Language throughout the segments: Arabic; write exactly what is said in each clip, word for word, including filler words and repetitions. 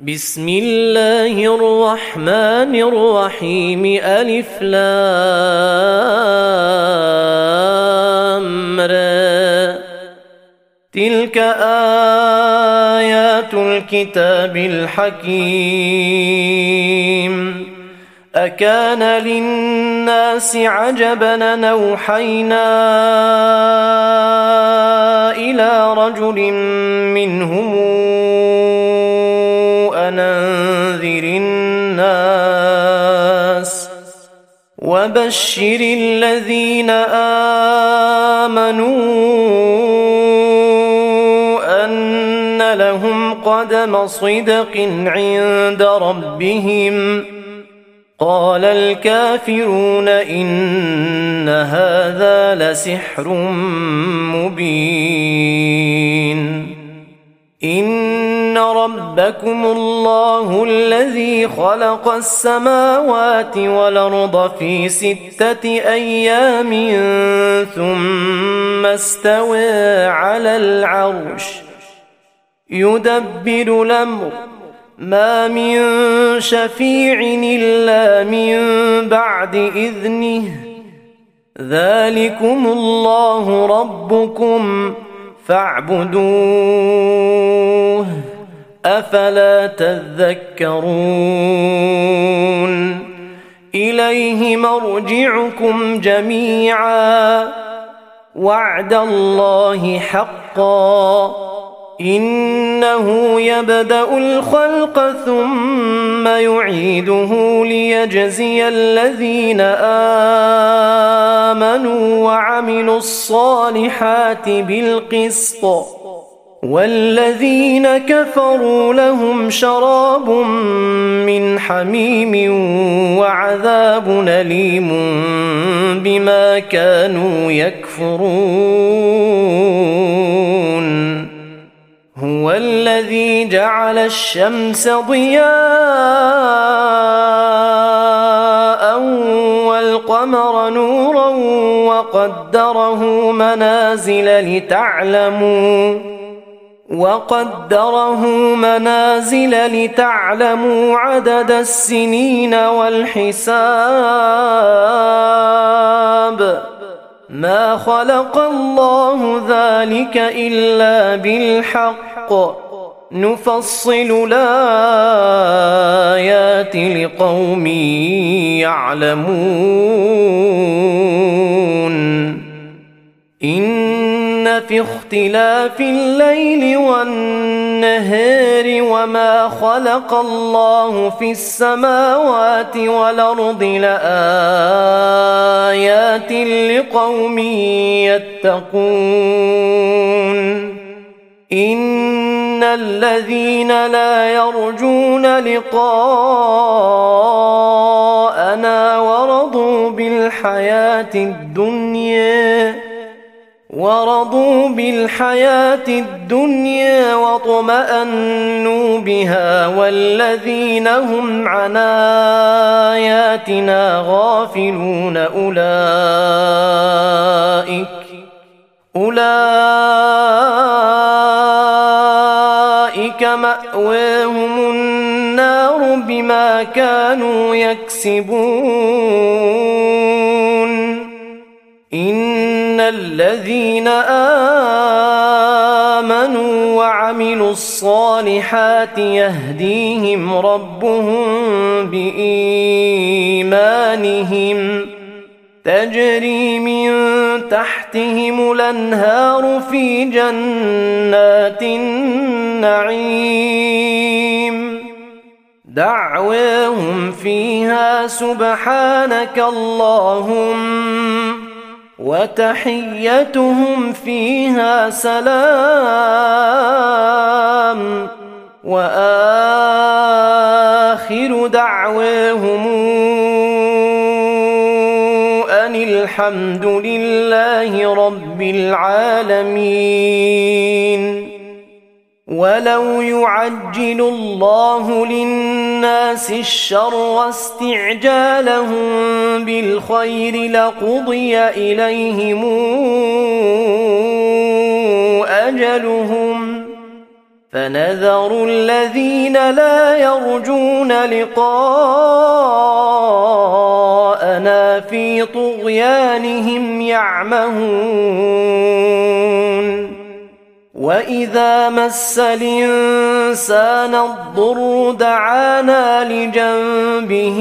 بسم الله الرحمن الرحيم ألف لام را تلك آيات الكتاب الحكيم أكان للناس عجبا أن أوحينا إلى رجل منهم أن أنذر الناس وبشر الذين آمنوا أن لهم قدم صدق عند ربهم قال الكافرون إن هذا لسحر مبين إن ربكم الله الذي خلق السماوات والأرض في ستة أيام ثم استوى على العرش يدبر الأمر ما من شفيع إلا من بعد إذنه ذلكم الله ربكم فاعبدوه أفلا تذكرون إليه مرجعكم جميعا وعد الله حقا إنه يبدأ الخلق ثم يعيده ليجزي الذين آمنوا وعملوا الصالحات بالقسط والذين كفروا لهم شراب من حميم وعذاب أليم بما كانوا يكفرون هو الذي جعل الشمس ضياء والقمر نورا وقدره منازل لتعلموا وقدره منازل لتعلموا عدد السنين والحساب ما خلق الله ذلك إلا بالحق نفصل الآيات لقوم يعلمون إن في اختلاف الليل والنهار وما خلق الله في السماوات والأرض لآيات لقوم يتقون إن الذين لا يرجون لقاءنا ورضوا بالحياة الدنيا ورضوا بالحياة الدنيا واطمأنوا بها والذين هم عن آياتنا غافلون أولئك أولئك مأواهم النار بما كانوا يكسبون إن الذين آمنوا وعملوا الصالحات يهديهم ربهم بإيمانهم تجري من تحتهم الأنهار في جنات النعيم دعواهم فيها سبحانك اللهم وتحيتهم فيها سلام وآخر دعواهم أن الحمد لله رب العالمين ولو يعجل الله للناس الشر استعجالهم بالخير لقضي إليهم أجلهم فنذر الذين لا يرجون لقاءنا في طغيانهم يعمهون وإذا مس الإنسان الضر دعانا لجنبه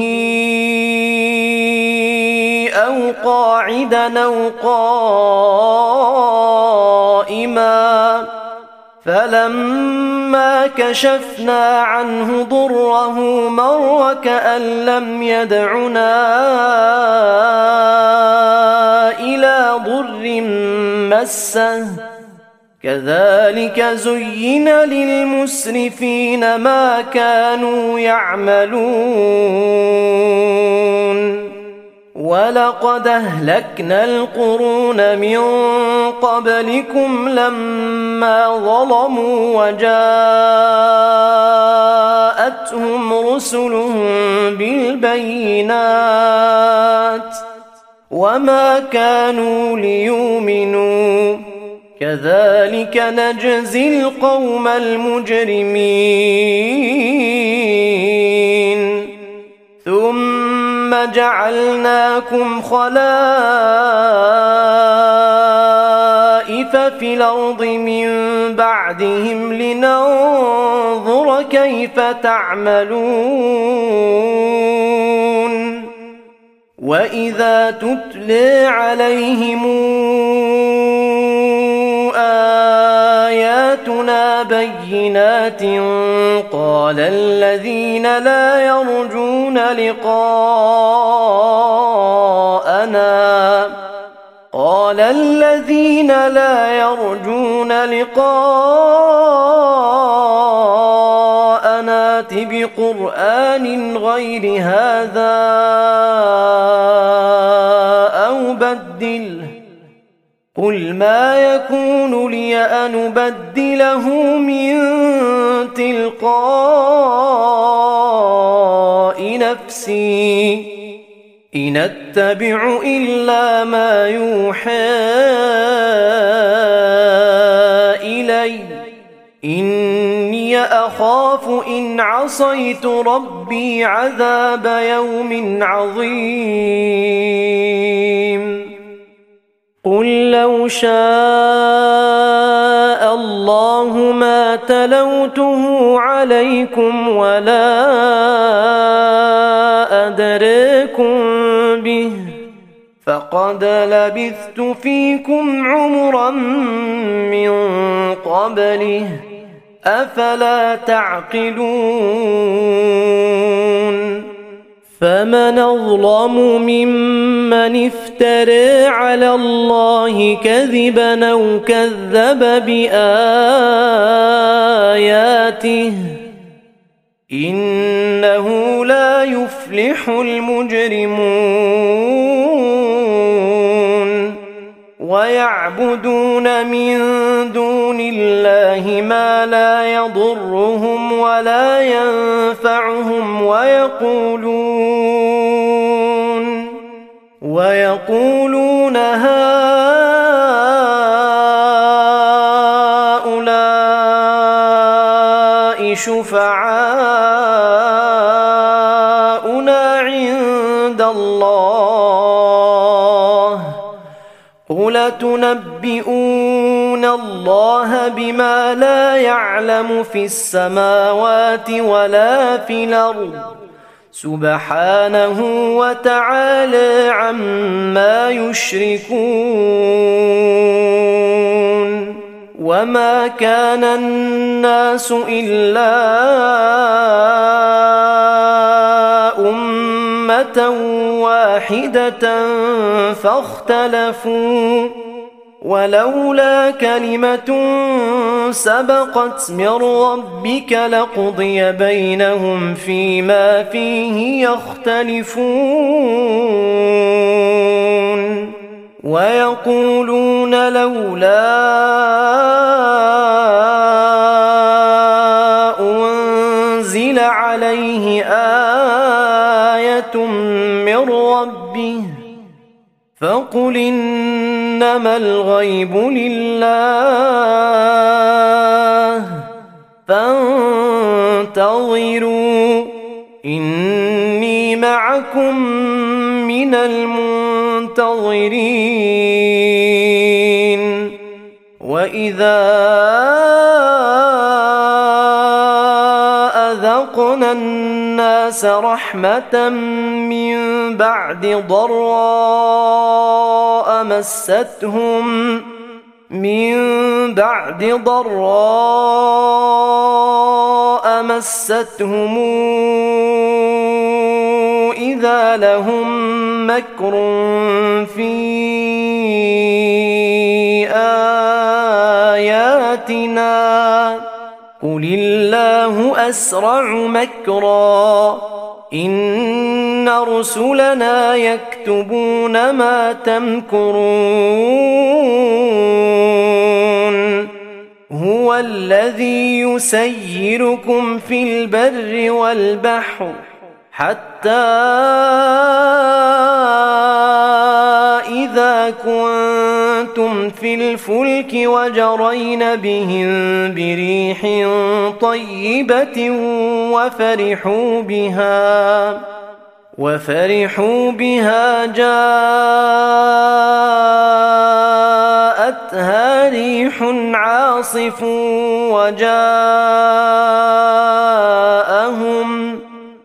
أو قاعدا أو قائما فلما كشفنا عنه ضره مر كأن لم يدعنا إلى ضر مسه كذلك زين للمسرفين ما كانوا يعملون ولقد أهلكنا القرون من قبلكم لما ظلموا وجاءتهم رسلهم بالبينات وما كانوا ليؤمنوا كذلك نجزي القوم المجرمين ثم جعلناكم خلائف في الأرض من بعدهم لننظر كيف تعملون وإذا تتلى عليهم آياتنا بينات قال الذين لا يرجون لقاءنا قال الذين لا يرجون لقاءنا ائت بقرآن غير هذا أو بدله قل ما يكون لي أن أبدله من تلقاء نفسي إن أتبع إلا ما يوحى إلي إني أخاف إن عصيت ربي عذاب يوم عظيم قل لو شاء الله ما تلوته عليكم ولا أدريكم به فقد لبثت فيكم عمرا من قبله أفلا تعقلون فمن أظلم ممن افترى على الله كذبا أو كذب بآياته إنه لا يفلح المجرمون ويعبدون من دون الله ما لا يضرهم ولا ينفعهم ويقولون ويقولون هؤلاء شفعاؤنا عند الله قل تنبئون الله بما لا يعلم في السماوات ولا في الأرض سبحانه وتعالى عما يشركون وما كان الناس إلا أمة واحدة فاختلفوا ولولا كلمة سبقت من ربك لقضي بينهم فيما فيه يختلفون ويقولون لولا أنزل عليه آية من ربه فقل إنما الغيب لله فانتظروا إني معكم من المنتظرين وإذا أذقنا الناس رحمة من بعد ضراء مستهم من بعد ضراء مستهم إذا لهم مكر في آياتنا قل الله أسرع مكرا إن رسلنا يكتبون ما تمكرون هو الذي يسيركم في البر والبحر حتى إذا كنتم في الفلك وجرين بهم بريح طيبة وفرحوا بها وفرحوا بها جاءتها ريح عاصف وجاءهم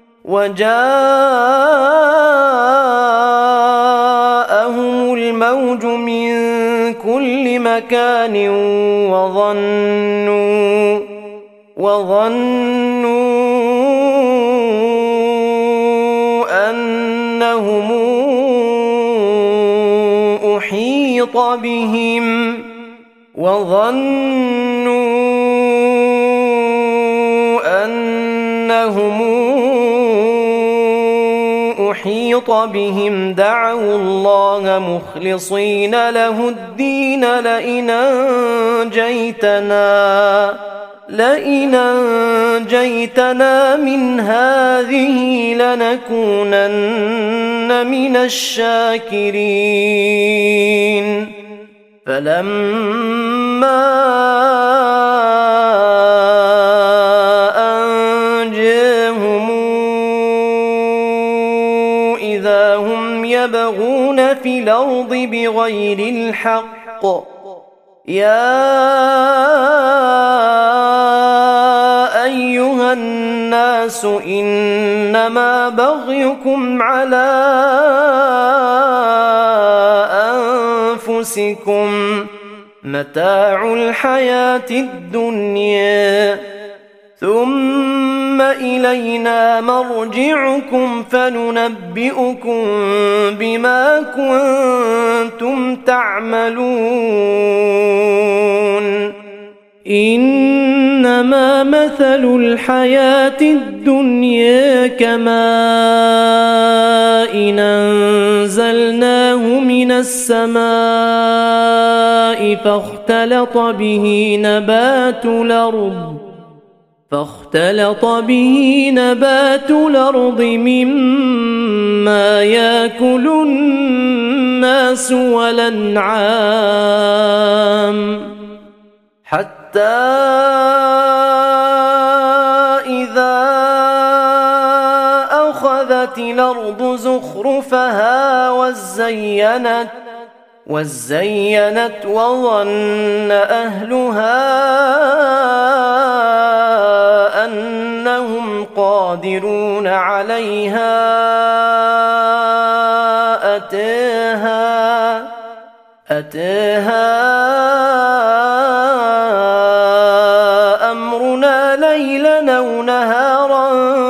وجاءهم الموج من كل مكان وظنوا وظنوا أنهم أحيط بهم وظنوا أنهم أحيط بهم دعوا الله مخلصين له الدين لئن أنجيتنا لئن أنجيتنا من هذه لنكونن من الشاكرين فلما أنجاهم إذا هم يبغون في الأرض بغير الحق يا أيها الناس إنما بغيكم على أنفسكم متاع الحياة الدنيا ثم إلينا مرجعكم فننبئكم بما كنتم تعملون إنما مثل الحياة الدنيا كماء إن أنزلناه من السماء فاختلط به نبات الأرض فاختلط به نبات الأرض مما يأكل الناس والأنعام حتى إذا أخذت الأرض زخرفها وزينت وزينت وظن أهلها أنهم قادرون عليها أتاها أتاها أمرنا ليلا أو نهارا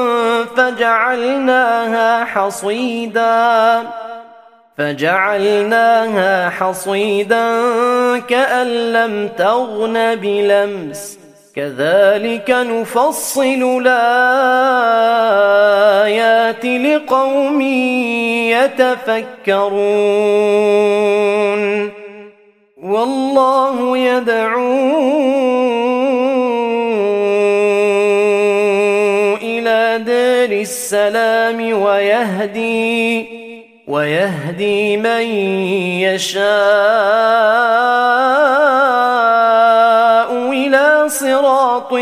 فجعلناها حصيدا فجعلناها حصيدا كأن لم تغن بلمس كذلك نفصل الآيات لقوم يتفكرون والله يدعو إلى دار السلام ويهدي ويهدي من يشاء إلى صراط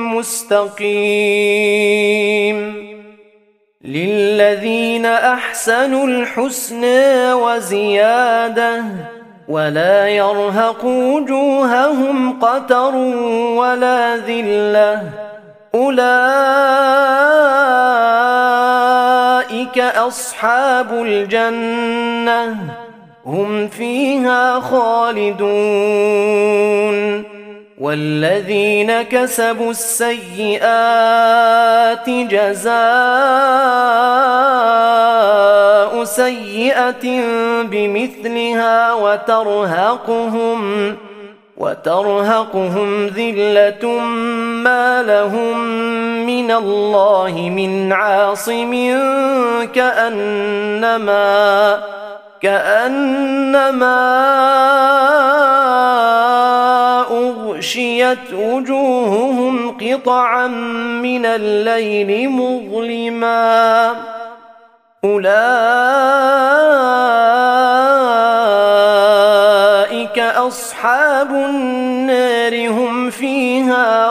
مستقيم للذين أحسنوا الحسنى وزيادة ولا يرهق وجوههم قتر ولا ذلة أولئك أصحاب الجنة هم فيها خالدون والذين كسبوا السيئات جزاء سيئة بمثلها وترهقهم وترهقهم ذلة ما لهم من الله من عاصم كأنما كأنما أغشيت وجوههم قطعا من الليل مظلما أولئك أصحاب النار هم فيها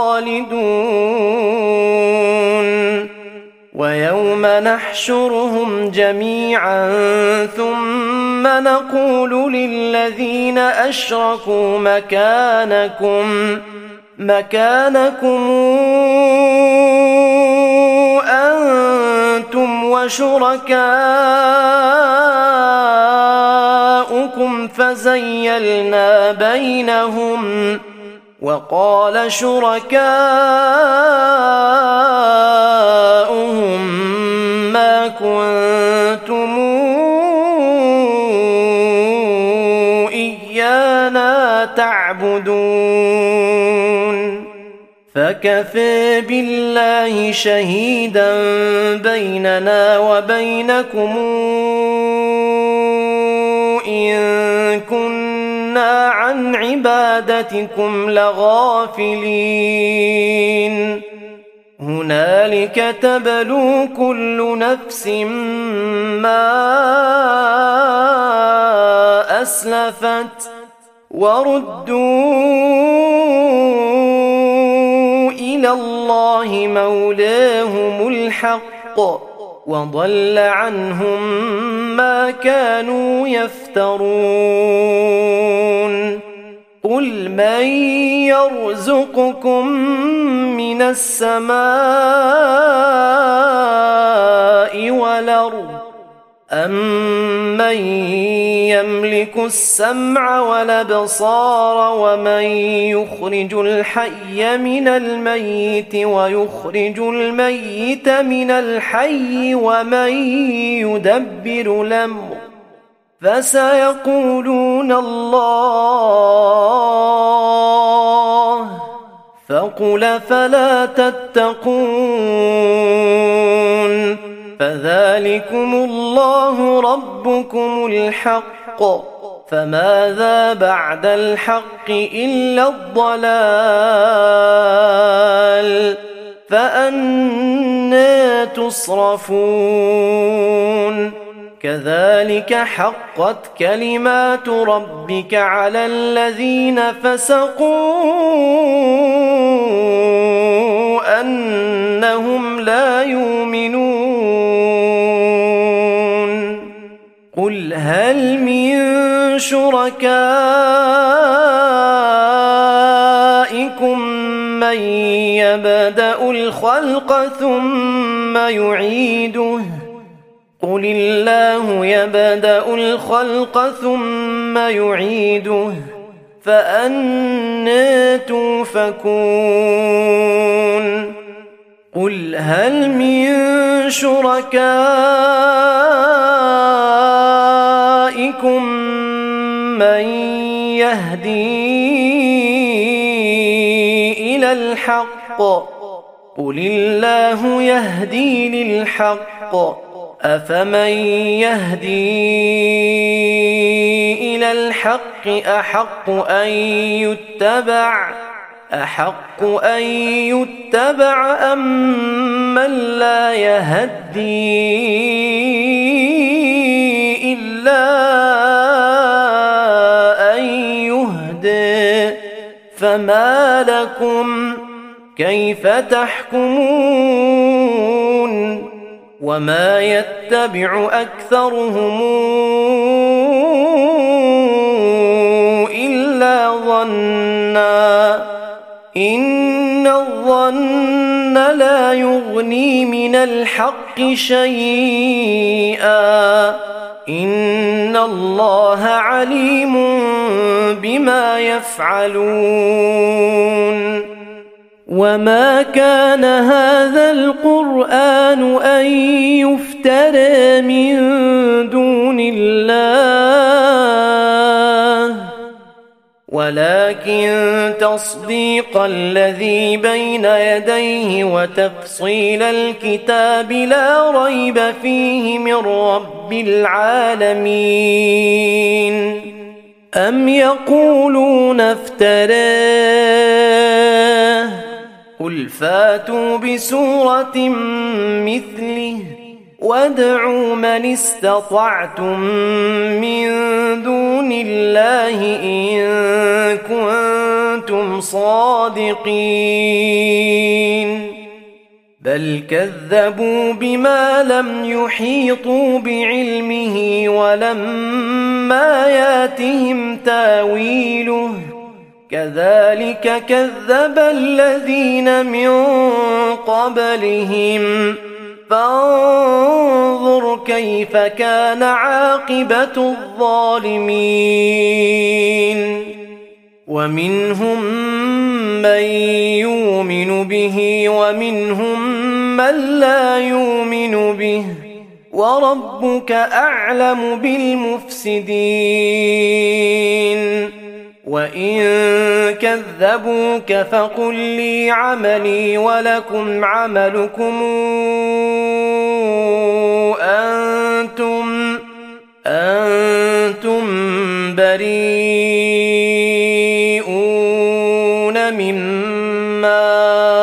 خالدون ويوم نحشرهم جميعا ثم نقول للذين أشركوا مكانكم مكانكم أنتم وشركاؤكم فزيلنا بينهم وقال شركاؤهم ما كنتم إيانا تعبدون فكفى بالله شهيدا بيننا وبينكم إن كنا عن عبادتكم لغافلين هنالك تبلو كل نفس ما أسلفت وردوا إلى الله مولاهم الحق وضل عنهم ما كانوا يفترون قل من يرزقكم من السماء والأرض أمن يملك السمع والأبصار ومن يخرج الحي من الميت ويخرج الميت من الحي ومن يدبر الأمر فسيقولون الله فقل فلا تتقون فذلكم الله ربكم الحق فماذا بعد الحق إلا الضلال فأنى تصرفون كذلك حقت كلمات ربك على الذين فسقوا أنهم لا يؤمنون قل هل من شركائكم من يبدأ الخلق ثم يعيده قل الله يبدأ الخلق ثم يعيده فأنى توفكون قل هل من شركائكم من يهدي إلى الحق قل الله يهدي للحق أفمن يهدي إلى الحق أحق أن يتبع أحق أن يتبع أم من لا يهدي إلا أن يهدي فما لكم كيف تحكمون وما يتبع أكثرهم إلا ظنا إن الظن لا يغني من الحق شيئا إن الله عليم بما يفعلون وما كان هذا القرآن أن يفترى من دون الله ولكن تصديق الذي بين يديه وتفصيل الكتاب لا ريب فيه من رب العالمين أم يقولون افتراه قل فاتوا بسورة مثله وادعوا من استطعتم من دون الله إن كنتم صادقين بل كذبوا بما لم يحيطوا بعلمه ولما ياتهم تاويله كذلك كذب الذين من قبلهم فانظر كيف كان عاقبة الظالمين ومنهم من يؤمن به ومنهم من لا يؤمن به وربك أعلم بالمفسدين وإن كذبوك فقل لي عملي ولكم عملكم أنتم أنتم بريئون مما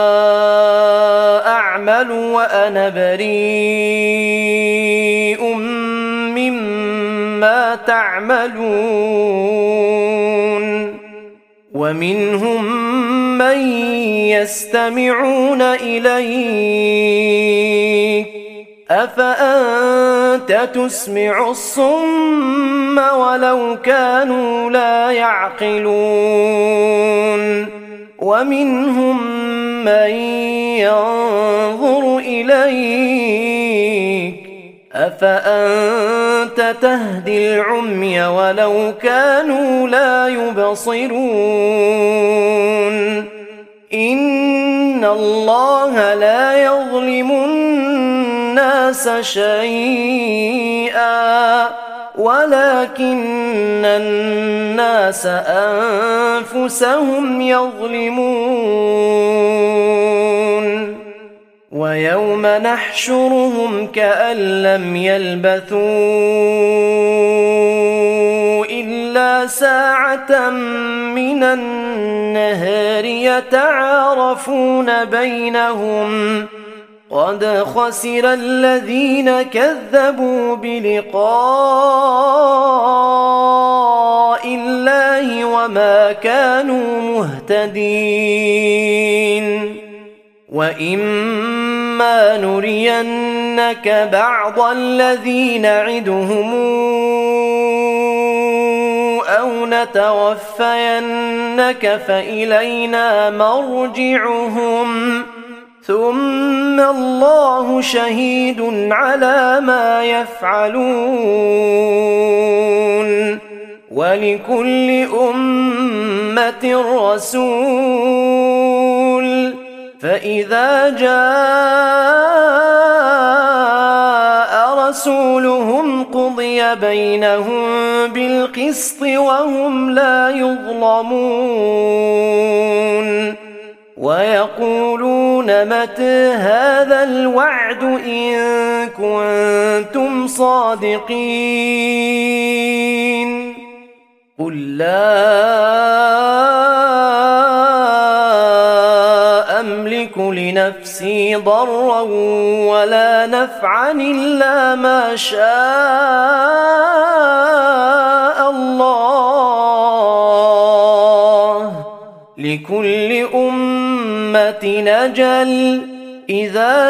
أعمل وأنا بريء مما تعملون ومنهم من يستمعون إليك أفأنت تسمع الصم ولو كانوا لا يعقلون ومنهم من ينظر إليك أفأنت تهدي العمي ولو كانوا لا يبصرون إن الله لا يظلم الناس شيئا ولكن الناس أنفسهم يظلمون ويوم نحشرهم كأن لم يلبثوا إلا ساعة من النهار يتعارفون بينهم قد خسر الذين كذبوا بلقاء الله وما كانوا مهتدين وإما نرينك بعض الذي نعدهم أو نتوفينك فإلينا مرجعهم ثم الله شهيد على ما يفعلون ولكل أمة رسول فإذا جاء رسولهم قضي بينهم بالقسط وهم لا يظلمون ويقولون متى هذا الوعد إن كنتم صادقين قل لا أملك لنفسي ضرا ولا نفعا إلا ما شاء الله لكل أمة أجل إذا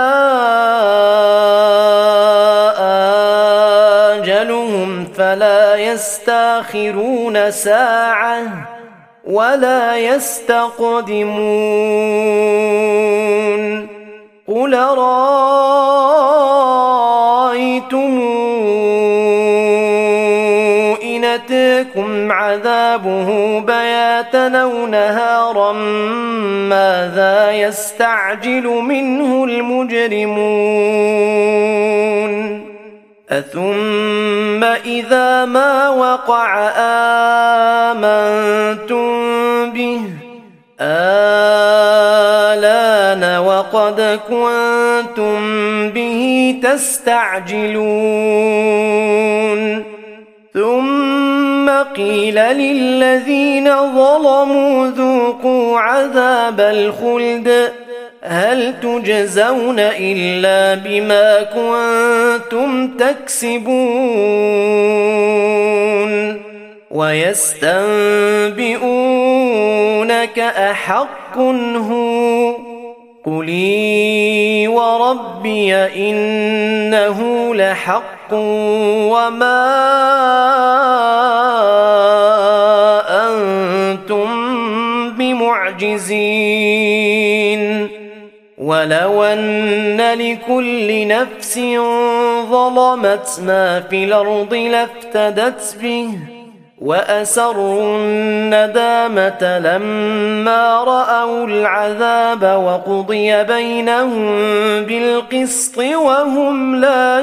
جاء أجلهم فلا يستأخرون ساعة ولا يستقدمون قل رأيتم إن أتاكم عذابه بياتا أو نهارا ماذا يستعجل منه المجرمون أثم إذا ما وقع آمنتم به آلان وقد كنتم به تستعجلون ثم قيل للذين ظلموا ذوقوا عذاب الخلد هل تجزون إلا بما كنتم تكسبون ويستنبئونك أحق هو قل إي وربي إنه لحق وما أنتم بمعجزين ولو أن لكل نفس ظلمت ما في الأرض لافتدت به وأسروا الندامة لما رأوا العذاب وقضي بينهم بالقسط وهم لا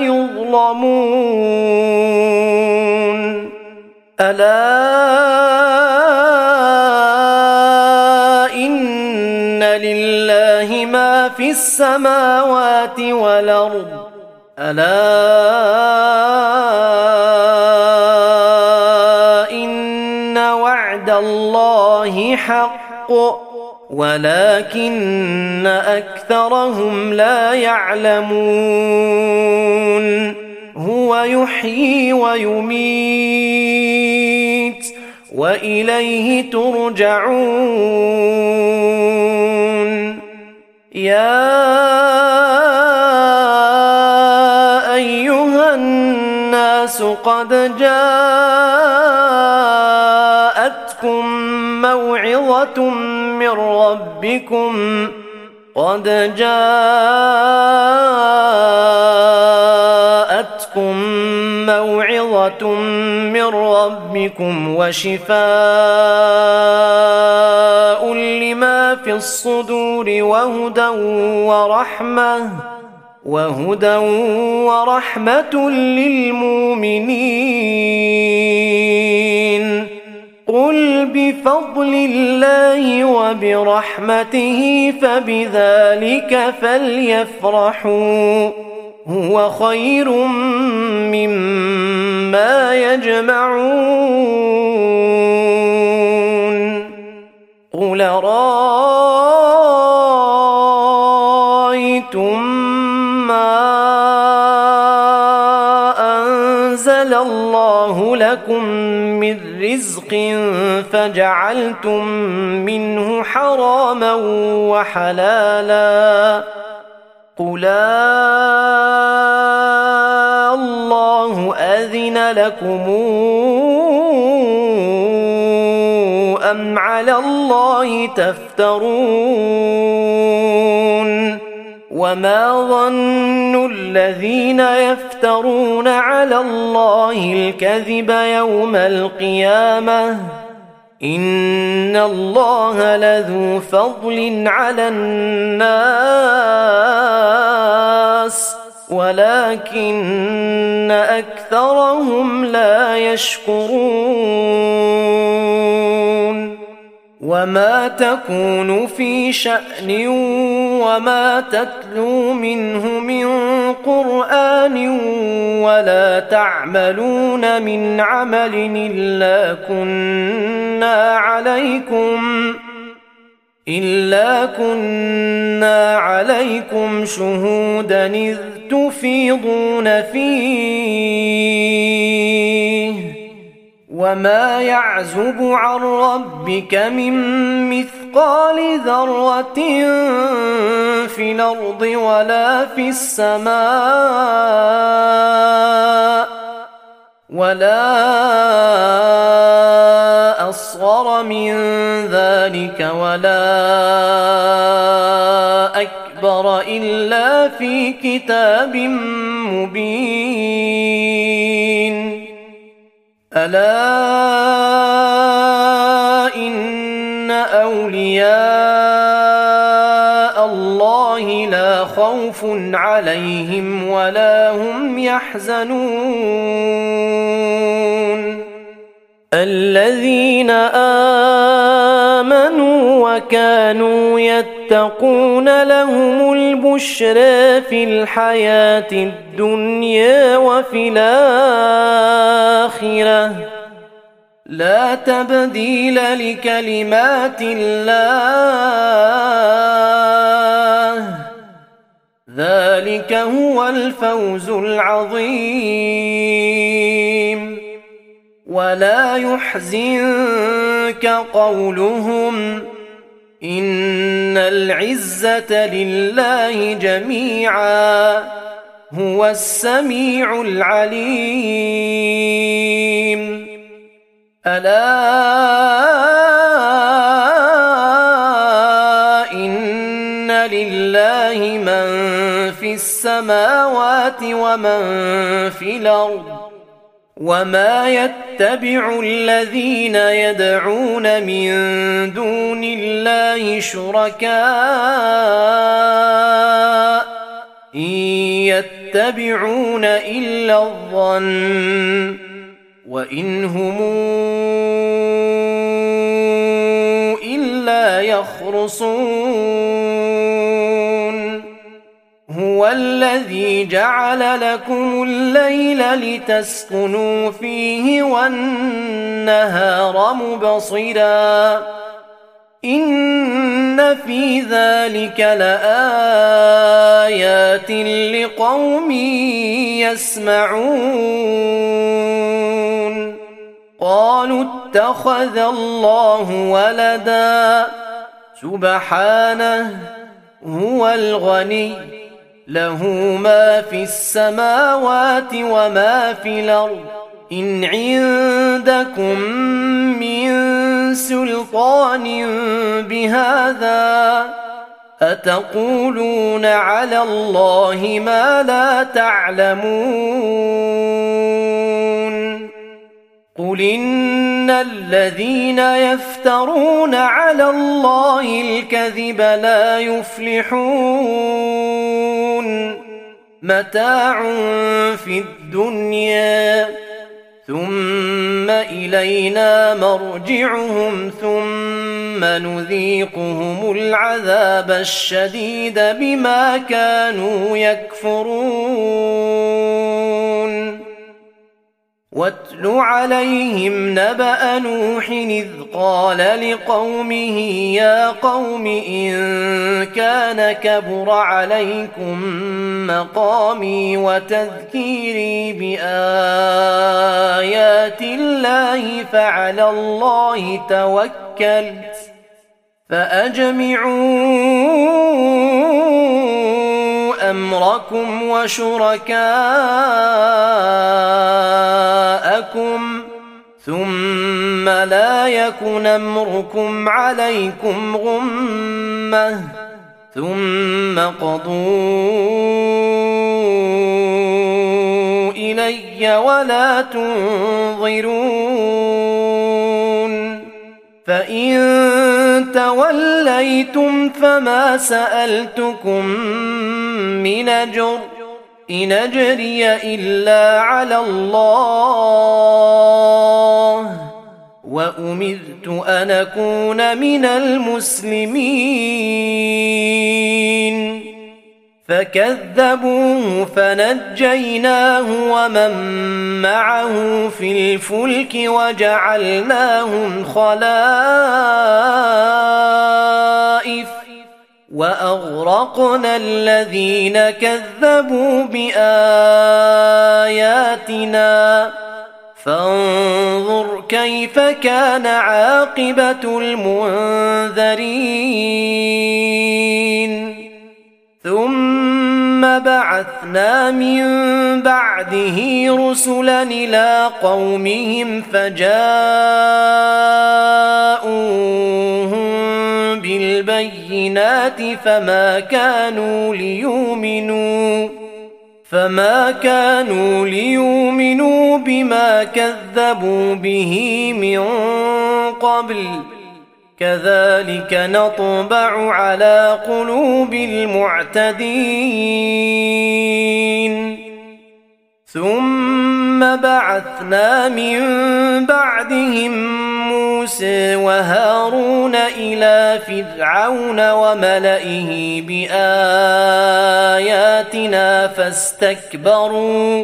يظلمون ألا إن لله ما في السماوات والأرض ألا إن وعد الله حق ولكن أكثرهم لا يعلمون هو يحيي ويميت وإليه ترجعون يا أيها الناس قد جاءتكم موعظة من ربكم قد جاءتكم موعظة من ربكم وشفاء لما في الصدور وهدى ورحمة وهدى ورحمة للمؤمنين قل بفضل الله وبرحمته فبذلك فليفرحوا هو خير مما يجمعون قل رأيتم ما أنزل الله لكم من رزق فجعلتم منه حراما وحلالا قل الله أذن لكم أم على الله تفترون وما ظن الذين يفترون على الله الكذب يوم القيامة إن الله لذو فضل على الناس ولكن أكثرهم لا يشكرون وما تكون في شأن وما تتلو منه من قرآن ولا تعملون من عمل إلا كنا عليكم إلا كنا عليكم شهودا إذ تفيضون فيه وما يعزب عن ربك من مثقال ذرة في الأرض ولا في السماء ولا أصغر من ذلك ولا أكبر إلا في كتاب مبين. ألا إن أولياء الله لا خوف عليهم ولا هم يحزنون الذين آمنوا وكانوا يتقون لهم البشرى في الحياة الدنيا وفي الآخرة لا تبديل لكلمات الله ذلك هو الفوز العظيم. ولا يحزنك قولهم إن العزة لله جميعا هو السميع العليم. ألا إن لله من في السماوات ومن في الأرض وما يتبع الذين يدعون من دون الله شركاء إن يتبعون إلا الظن وإن هم إلا يخرصون. هو الذي جعل لكم الليل لتسكنوا فيه والنهار مبصرا إن في ذلك لآيات لقوم يسمعون. قالوا اتخذ الله ولدا سبحانه هو الغني له ما في السماوات وما في الأرض إن عندكم من سلطان بهذا أتقولون على الله ما لا تعلمون. قل إن الذين يفترون على الله الكذب لا يفلحون متاع في الدنيا ثم إلينا مرجعهم ثم نذيقهم العذاب الشديد بما كانوا يكفرون. واتل عليهم نبأ نوح إذ قال لقومه يا قوم إن كان كبر عليكم مقامي وتذكيري بآيات الله فعلى الله توكلت فأجمعوا أمركم وشركاءكم ثم لا يكن أمركم عليكم غمة ثم قضوا إلي ولا تنظرون. فإن توليتم فما سألتكم من أجر إن أجري إلا على الله وأمرت أن أكون من المسلمين. فكذبوه فنجيناه ومن معه في الفلك وجعلناهم خلائف وأغرقنا الذين كذبوا بآياتنا فانظر كيف كان عاقبة المنذرين ثم بعثنا من بعده رسلا إلى قومهم فجاءوهم بالبينات فما كانوا ليؤمنوا فما كانوا ليؤمنوا بما كذبوا به من قبل كذلك نطبع على قلوب المعتدين ثم بعثنا من بعدهم موسى وهارون إلى فرعون وملئه بآياتنا فاستكبروا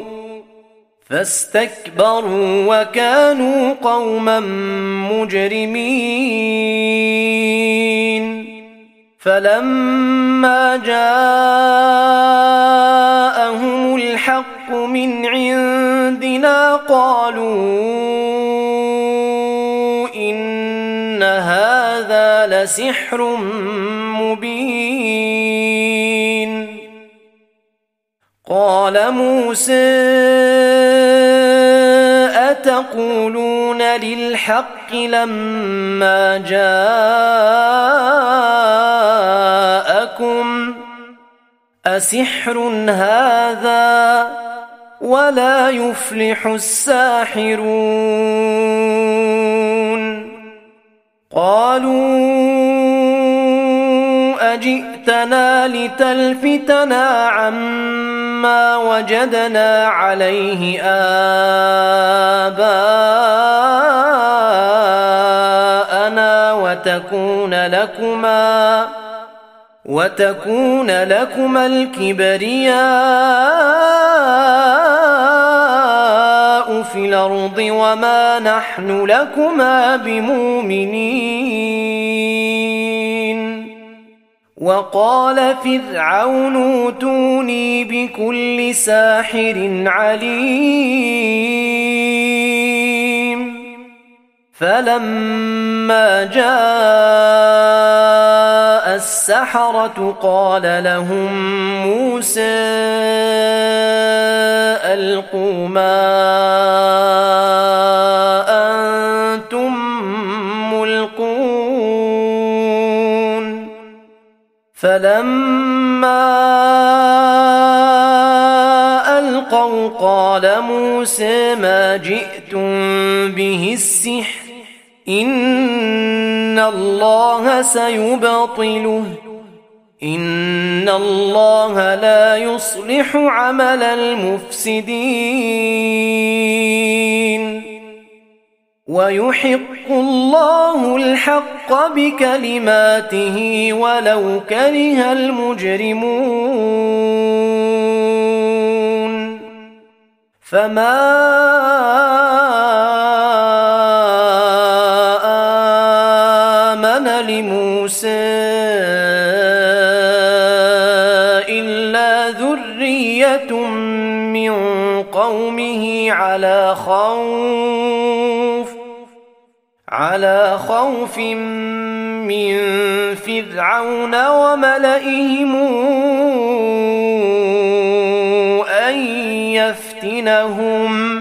فاستكبروا وكانوا قوما مجرمين فلما جاءهم الحق من عندنا قالوا إن هذا لسحر مبين قال موسى أتقولون للحق لما جاءكم أسحر هذا ولا يفلح الساحرون قالوا أجئتنا لتلفتنا عما وجدنا عليه آباءنا وتكون لكما وتكون لكما الكبرياء في الأرض وما نحن لكما بمؤمنين وقال فرعون ائتوني بكل ساحر عليم فلما جاء السحرة قال لهم موسى ألقوا ما أنتم ملقون فلما ألقوا قال موسى ما جئتم به السحر إن الله سيبطله إن الله لا يصلح عمل المفسدين ويحق الله الحق بكلماته ولو كره المجرمون فما آمن لموسى إلا ذرية من قومه على خوف على خوف من فرعون وملئهم أن يفتنهم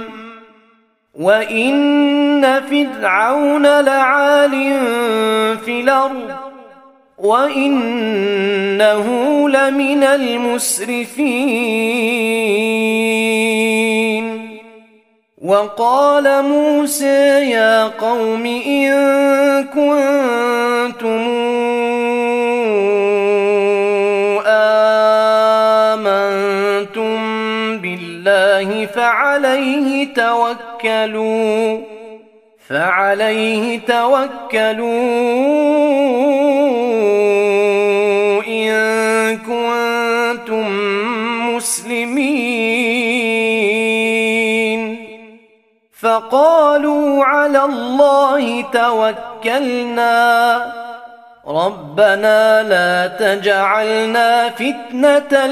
وإن فرعون لعال في الأرض وإنه لمن المسرفين وقال موسى يا قوم إن كنتم آمنتم بالله فعليه توكلوا فعليه توكلوا إن كنتم مسلمين فقالوا على الله توكلنا ربنا لا تجعلنا فتنة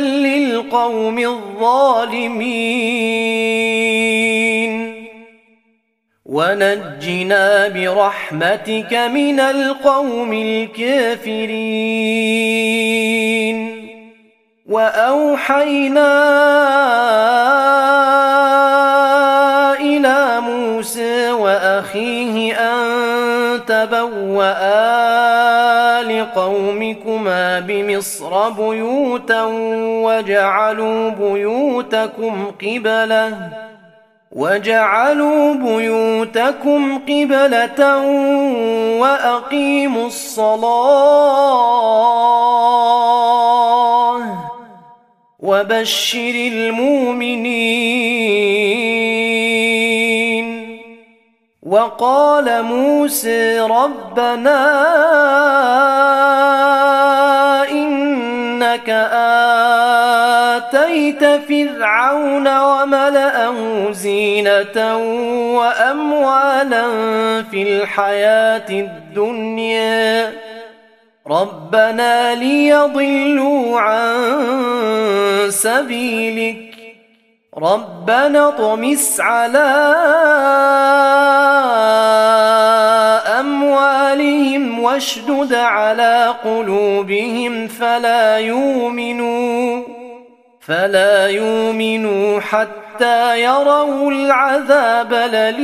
للقوم الظالمين ونجنا برحمتك من القوم الكافرين. وأوحينا إلى موسى وأخيه أن تبوأ لقومكما بمصر بيوتا وجعلوا بيوتكم قبلة وجعلوا بيوتكم قبلة وأقيموا الصلاة وبشر المؤمنين. وقال موسى ربنا إنك آتيت فرعون وملأه زينة وأموالا في الحياة الدنيا ربنا ليضلوا عن سبيلك ربنا اطمس على أموالهم واشدد على قلوبهم فلا يؤمنوا فلا يؤمنوا حتى يروا العذاب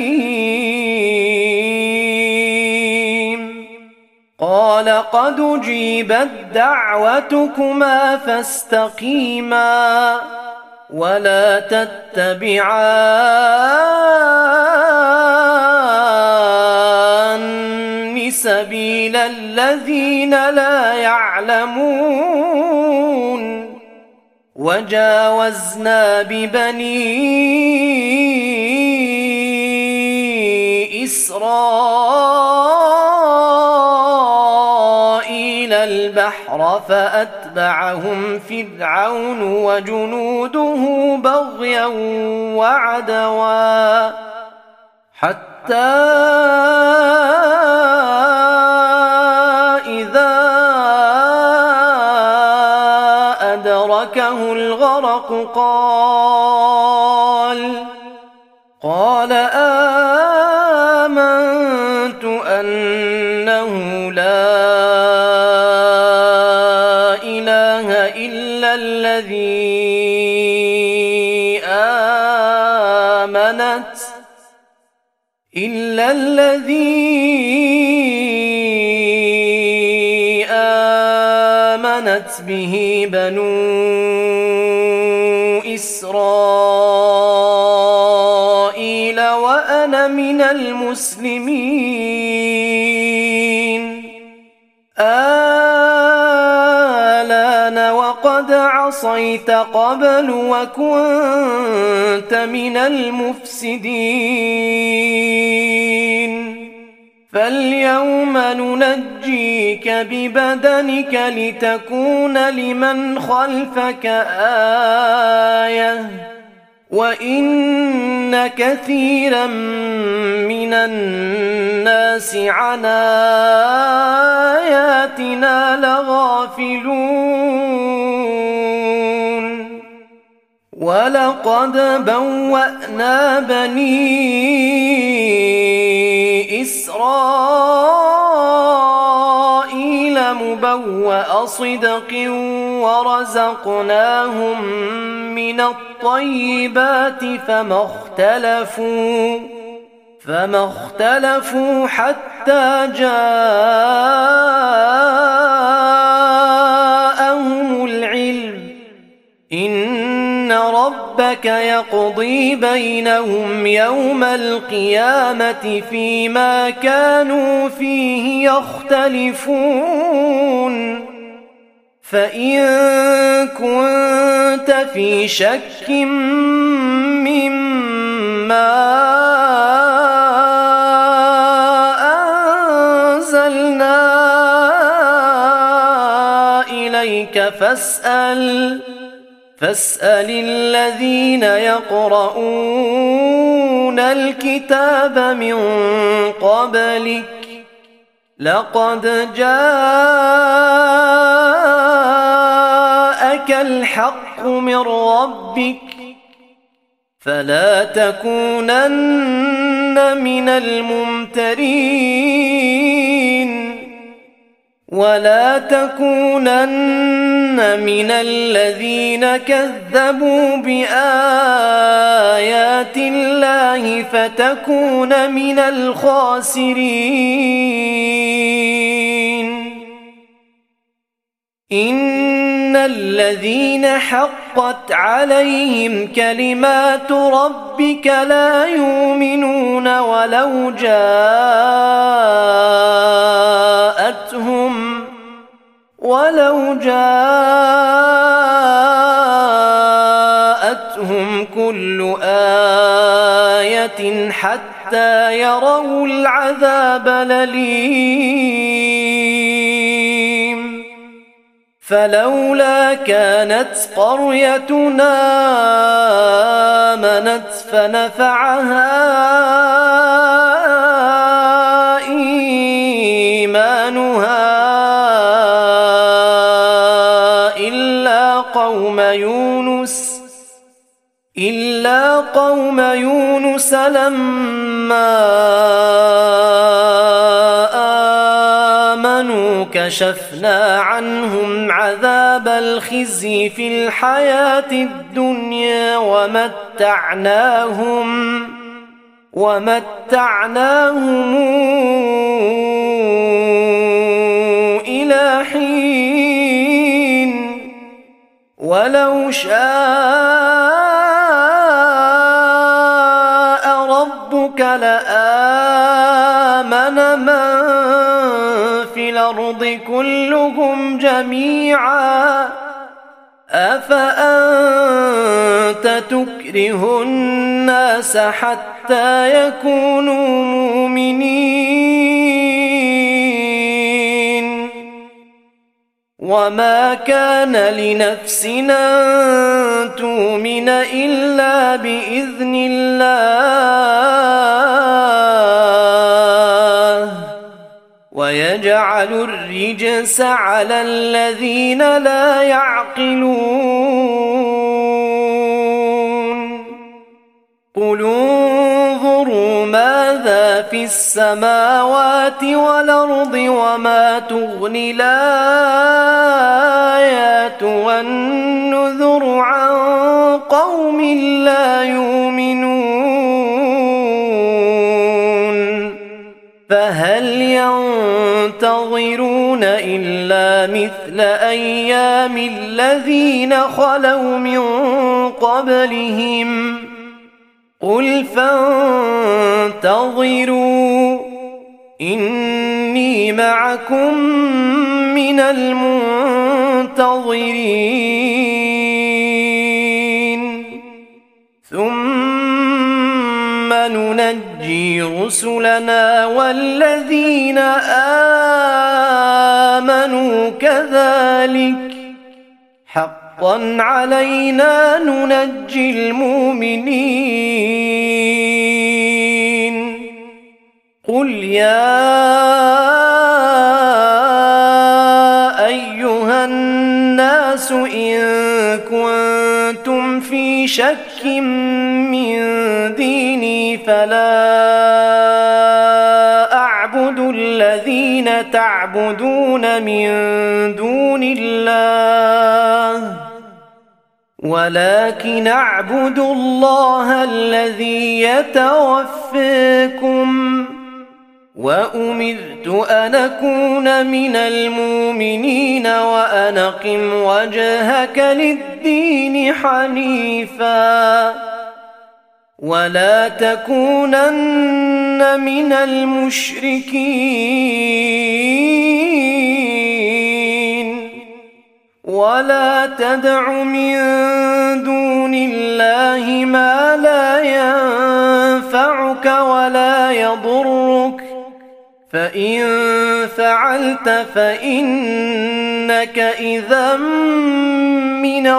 الأليم. قال قد أجيبت دعوتكما فاستقيما ولا تتبعان سبيل الذين لا يعلمون. وجاوزنا ببني إسرائيل البحر فأتبعهم فرعون وجنوده بغيا وعدوا حتى إذا أدركه الغرق قال قال آمنت أنه لا إله إلا الذي آمنت إلا الذي آمنت به بنو إسرائيل وأنا من المسلمين. آلان وقد عصيت قبل وكنت من المفسدين فاليوم ننجيك ببدنك لتكون لمن خلفك آية وإن كثيرا من الناس عن آياتنا لغافلون. ولقد بوأنا بني إسرائيل مبوأ صدق ورزقناهم من الطيبات فما اختلفوا فما اختلفوا حتى جاءهم العلم إن ربك يقضي بينهم يوم القيامة فيما كانوا فيه يختلفون. فإن كنت في شك مما أنزلنا إليك فاسأل فاسأل الذين يقرؤون الكتاب من قبلك لقد جاءك الحق من ربك فلا تكونن من الممترين ولا تكونن من الذين كذبوا بآيات الله فتكون من الخاسرين إن الذين حقت عليهم كلمات ربك لا يؤمنون ولو جاءتهم ولو جاءتهم كل آية حتى يروا العذاب الأليم فلولا كانت قريتنا آمنت فنفعها إيمانها إلا قوم يونس إلا قوم يونس لما آمنوا كشفنا عنهم عذاب الخزي في الحياة الدنيا ومتعناهم ومتعناهم إلى حين ولو شاء ربك لآمن من في الأرض كلهم جميعا أفأنت تكره الناس حتى يكونوا مؤمنين وما كان لنفس أن تؤمن إلا بإذن الله ويجعل الرجس على الذين لا يعقلون قل انظروا ماذا في السماوات والأرض وما تغني الآيات والنذر عن قوم لا يؤمنون فهل ينتظرون إلا مثل أيام الذين خلوا من قبلهم قل فانتظروا إني معكم من المنتظرين ثم ننجي رسلنا والذين آمنوا كذلك حقا علينا ننجي المؤمنين قل يا أيها الناس إن كنتم في شك من ديني فلا أعبد الذين تعبدون من دون الله ولكن أعبد الله الذي يتوفاكم وأمرت أن أكون من المؤمنين وأن أقم وجهك للدين حنيفا ولا تكونن من المشركين ولا تدع من دون الله ما لا ينفعك ولا يضرك فإن فعلت فإنك إذا من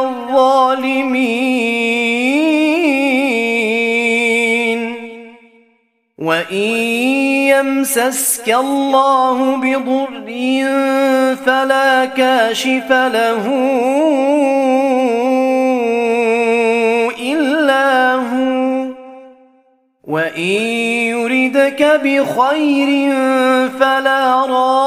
الظالمين وإن يمسسك الله بضر فلا كاشف له إلا هو وإن يرد يردك بخير فلا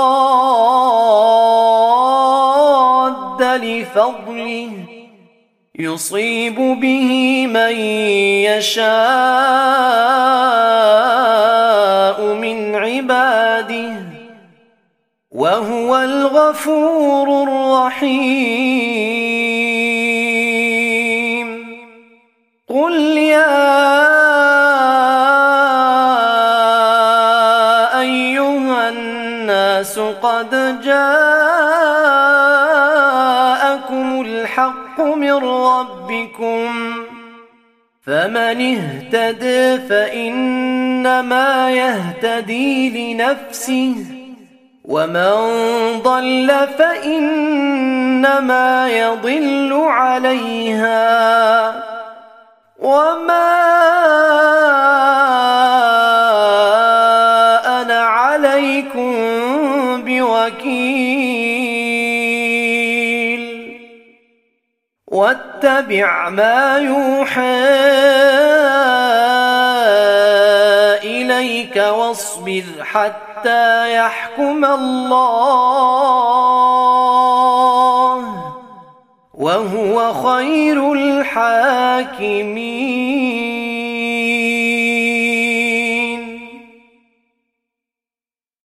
راد لفضله يصيب به من يشاء من عباده وهو الغفور الرحيم. قل يا أيها الناس قد جاءكم الحق من ربكم فمن اهتدى فإنما يهتدي لنفسه ومن ضل فإنما يضل عليها وما أنا عليكم بوكيل. واتبع ما يوحى إليك واصبر حتى يحكم الله وهو خير الحاكمين.